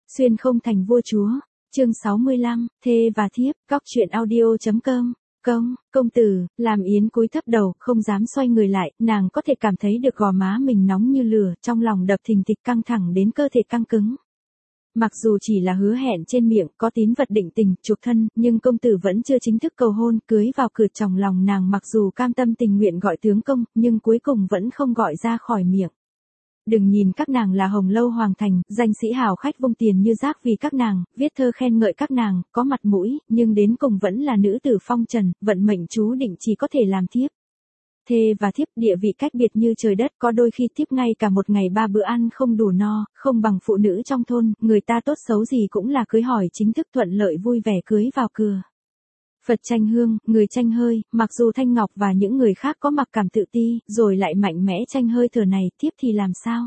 Xuyên không thành vua chúa. Chương 65, thê và thiếp, góc truyện audio.com. Công tử, làm Yến cúi thấp đầu, không dám xoay người lại, nàng có thể cảm thấy được gò má mình nóng như lửa, trong lòng đập thình thịch căng thẳng đến cơ thể căng cứng. Mặc dù chỉ là hứa hẹn trên miệng, có tín vật định tình, chuộc thân, nhưng công tử vẫn chưa chính thức cầu hôn, cưới vào cửa. Trong lòng nàng mặc dù cam tâm tình nguyện gọi tướng công, nhưng cuối cùng vẫn không gọi ra khỏi miệng. Đừng nhìn các nàng là hồng lâu hoàng thành, danh sĩ hào khách vung tiền như rác vì các nàng, viết thơ khen ngợi các nàng, có mặt mũi, nhưng đến cùng vẫn là nữ tử phong trần, vận mệnh chú định chỉ có thể làm thiếp. Thê và thiếp địa vị cách biệt như trời đất, có đôi khi thiếp ngay cả một ngày 3 bữa ăn không đủ no, không bằng phụ nữ trong thôn, người ta tốt xấu gì cũng là cưới hỏi chính thức thuận lợi vui vẻ cưới vào cửa. Phật tranh hương, người tranh hơi, mặc dù Thanh Ngọc và những người khác có mặc cảm tự ti, rồi lại mạnh mẽ tranh hơi thở này, thiếp thì làm sao?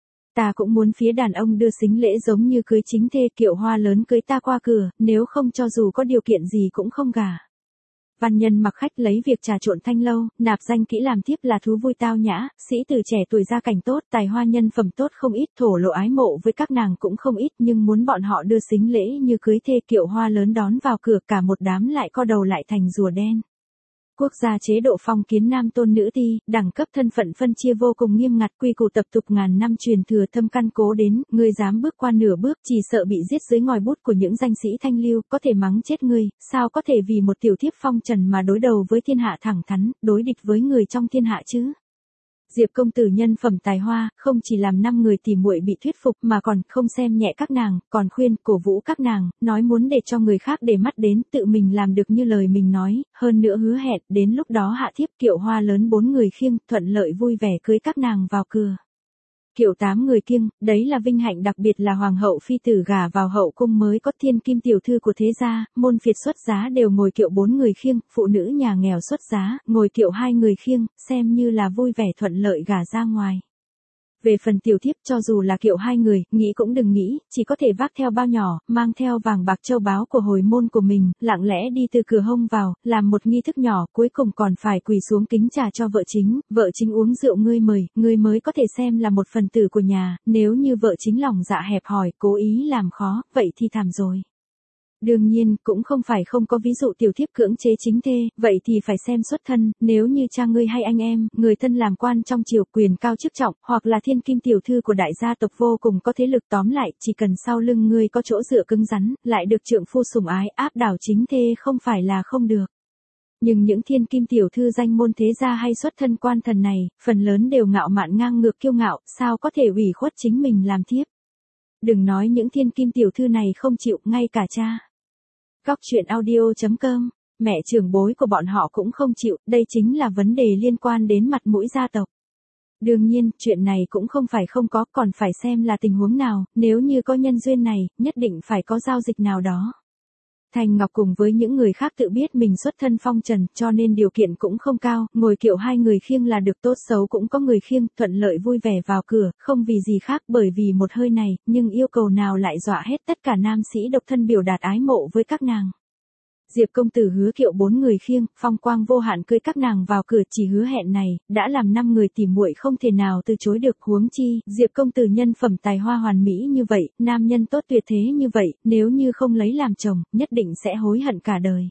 Ta cũng muốn phía đàn ông đưa sính lễ giống như cưới chính thê, kiệu hoa lớn cưới ta qua cửa, nếu không cho dù có điều kiện gì cũng không gả. Văn nhân mặc khách lấy việc trà trộn thanh lâu, nạp danh kỹ làm thiếp là thú vui tao nhã, sĩ tử trẻ tuổi gia cảnh tốt, tài hoa nhân phẩm tốt không ít, thổ lộ ái mộ với các nàng cũng không ít, nhưng muốn bọn họ đưa sính lễ như cưới thê, kiệu hoa lớn đón vào cửa, cả một đám lại co đầu lại thành rùa đen. Quốc gia chế độ phong kiến nam tôn nữ ti, đẳng cấp thân phận phân chia vô cùng nghiêm ngặt, quy củ tập tục ngàn năm truyền thừa thâm căn cố đến, ngươi dám bước qua nửa bước chỉ sợ bị giết dưới ngòi bút của những danh sĩ thanh lưu, có thể mắng chết ngươi, sao có thể vì một tiểu thiếp phong trần mà đối đầu với thiên hạ thẳng thắn, đối địch với người trong thiên hạ chứ? Diệp công tử nhân phẩm tài hoa, không chỉ làm 5 người tỉ muội bị thuyết phục mà còn không xem nhẹ các nàng, còn khuyên, cổ vũ các nàng, nói muốn để cho người khác để mắt đến, tự mình làm được như lời mình nói, hơn nữa hứa hẹn, đến lúc đó hạ thiếp kiệu hoa lớn 4 người khiêng, thuận lợi vui vẻ cưới các nàng vào cửa. Kiệu 8 người kiêng, đấy là vinh hạnh đặc biệt là hoàng hậu phi tử gả vào hậu cung mới có thiên kim tiểu thư của thế gia, môn phiệt xuất giá đều ngồi kiệu 4 người khiêng, phụ nữ nhà nghèo xuất giá, ngồi kiệu 2 người khiêng, xem như là vui vẻ thuận lợi gả ra ngoài. Về phần tiểu thiếp cho dù là kiệu 2 người, nghĩ cũng đừng nghĩ, chỉ có thể vác theo bao nhỏ, mang theo vàng bạc châu báu của hồi môn của mình, lặng lẽ đi từ cửa hông vào, làm một nghi thức nhỏ, cuối cùng còn phải quỳ xuống kính trà cho vợ chính uống rượu ngươi mời, ngươi mới có thể xem là một phần tử của nhà, nếu như vợ chính lòng dạ hẹp hòi, cố ý làm khó, vậy thì thảm rồi. Đương nhiên, cũng không phải không có ví dụ tiểu thiếp cưỡng chế chính thê, vậy thì phải xem xuất thân, nếu như cha ngươi hay anh em, người thân làm quan trong triều, quyền cao chức trọng, hoặc là thiên kim tiểu thư của đại gia tộc vô cùng có thế lực, tóm lại, chỉ cần sau lưng ngươi có chỗ dựa cứng rắn, lại được trượng phu sủng ái, áp đảo chính thê không phải là không được. Nhưng những thiên kim tiểu thư danh môn thế gia hay xuất thân quan thần này, phần lớn đều ngạo mạn ngang ngược kiêu ngạo, sao có thể ủy khuất chính mình làm thiếp. Đừng nói những thiên kim tiểu thư này không chịu, ngay cả cha. Góc truyện audio.com, mẹ trưởng bối của bọn họ cũng không chịu, đây chính là vấn đề liên quan đến mặt mũi gia tộc. Đương nhiên, chuyện này cũng không phải không có, còn phải xem là tình huống nào, nếu như có nhân duyên này, nhất định phải có giao dịch nào đó. Thanh Ngọc cùng với những người khác tự biết mình xuất thân phong trần, cho nên điều kiện cũng không cao, ngồi kiệu 2 người khiêng là được, tốt xấu cũng có người khiêng, thuận lợi vui vẻ vào cửa, không vì gì khác bởi vì một hơi này, nhưng yêu cầu nào lại dọa hết tất cả nam sĩ độc thân biểu đạt ái mộ với các nàng. Diệp công tử hứa kiệu 4 người khiêng, phong quang vô hạn cưới các nàng vào cửa, chỉ hứa hẹn này, đã làm 5 người tỉ muội không thể nào từ chối được, huống chi, Diệp công tử nhân phẩm tài hoa hoàn mỹ như vậy, nam nhân tốt tuyệt thế như vậy, nếu như không lấy làm chồng, nhất định sẽ hối hận cả đời.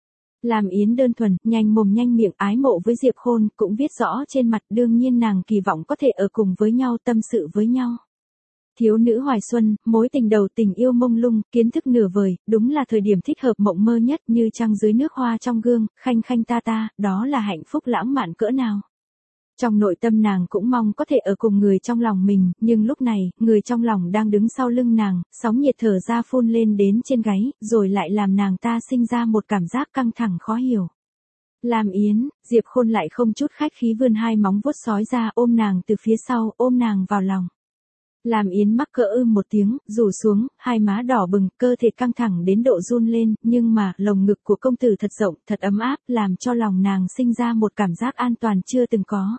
Làm Yến đơn thuần, nhanh mồm nhanh miệng, ái mộ với Diệp Khôn, cũng viết rõ trên mặt, đương nhiên nàng kỳ vọng có thể ở cùng với nhau, tâm sự với nhau. Thiếu nữ hoài xuân, mối tình đầu, tình yêu mông lung, kiến thức nửa vời, đúng là thời điểm thích hợp mộng mơ nhất, như trăng dưới nước, hoa trong gương, khanh khanh ta ta, đó là hạnh phúc lãng mạn cỡ nào. Trong nội tâm nàng cũng mong có thể ở cùng người trong lòng mình, nhưng lúc này, người trong lòng đang đứng sau lưng nàng, sóng nhiệt thở ra phun lên đến trên gáy, rồi lại làm nàng ta sinh ra một cảm giác căng thẳng khó hiểu. Làm Yến, Diệp Khôn lại không chút khách khí vươn 2 móng vuốt sói ra, ôm nàng từ phía sau, ôm nàng vào lòng. Làm Yến mắc cỡ một tiếng, rủ xuống, 2 má đỏ bừng, cơ thể căng thẳng đến độ run lên, nhưng mà, lồng ngực của công tử thật rộng, thật ấm áp, làm cho lòng nàng sinh ra một cảm giác an toàn chưa từng có.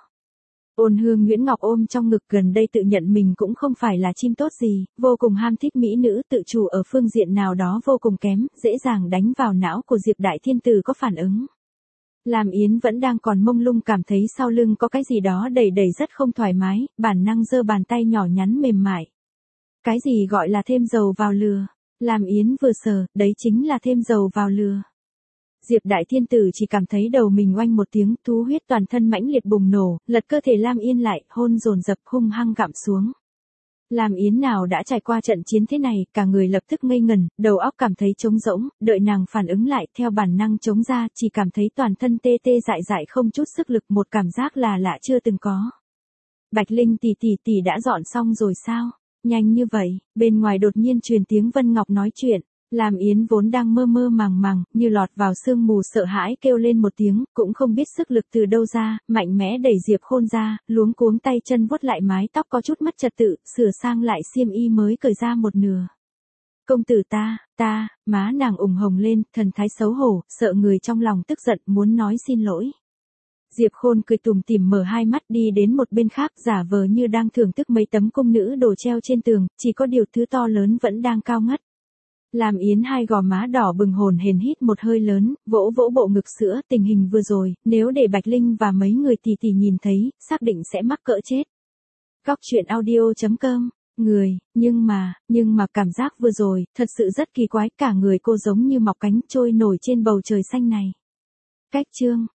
Ôn Hương Nguyễn Ngọc ôm trong ngực, gần đây tự nhận mình cũng không phải là chim tốt gì, vô cùng ham thích mỹ nữ, tự chủ ở phương diện nào đó vô cùng kém, dễ dàng đánh vào não của Diệp Đại Thiên Tử có phản ứng. Làm Yến vẫn đang còn mông lung, cảm thấy sau lưng có cái gì đó đầy đầy rất không thoải mái, bản năng giơ bàn tay nhỏ nhắn mềm mại. Cái gì gọi là thêm dầu vào lửa? Lam Yến vừa sờ, đấy chính là thêm dầu vào lửa. Diệp Đại Thiên Tử chỉ cảm thấy đầu mình oanh một tiếng, thú huyết toàn thân mãnh liệt bùng nổ, lật cơ thể Lam Yên lại, hôn dồn dập hung hăng gặm xuống. Lam Yến nào đã trải qua trận chiến thế này, cả người lập tức ngây ngẩn, đầu óc cảm thấy trống rỗng, đợi nàng phản ứng lại, theo bản năng chống ra, chỉ cảm thấy toàn thân tê tê dại dại không chút sức lực, một cảm giác là lạ chưa từng có. Bạch Linh tỷ đã dọn xong rồi sao? Nhanh như vậy, bên ngoài đột nhiên truyền tiếng Vân Ngọc nói chuyện. Lam Yến vốn đang mơ mơ màng màng, như lọt vào sương mù sợ hãi kêu lên một tiếng, cũng không biết sức lực từ đâu ra, mạnh mẽ đẩy Diệp Khôn ra, luống cuống tay chân vuốt lại mái tóc có chút mất trật tự, sửa sang lại xiêm y mới cởi ra một nửa. Công tử ta, má nàng ửng hồng lên, thần thái xấu hổ, sợ người trong lòng tức giận muốn nói xin lỗi. Diệp Khôn cười tủm tỉm mở hai mắt đi đến một bên khác, giả vờ như đang thưởng thức mấy tấm cung nữ đồ treo trên tường, chỉ có điều thứ to lớn vẫn đang cao ngất. Lam Yến hai gò má đỏ bừng hồn hển hít một hơi lớn, vỗ vỗ bộ ngực sữa, tình hình vừa rồi, nếu để Bạch Linh và mấy người tỷ tỷ nhìn thấy, xác định sẽ mắc cỡ chết. Góc truyện audio.com, nhưng mà cảm giác vừa rồi, thật sự rất kỳ quái, cả người cô giống như mọc cánh trôi nổi trên bầu trời xanh này. Cách chương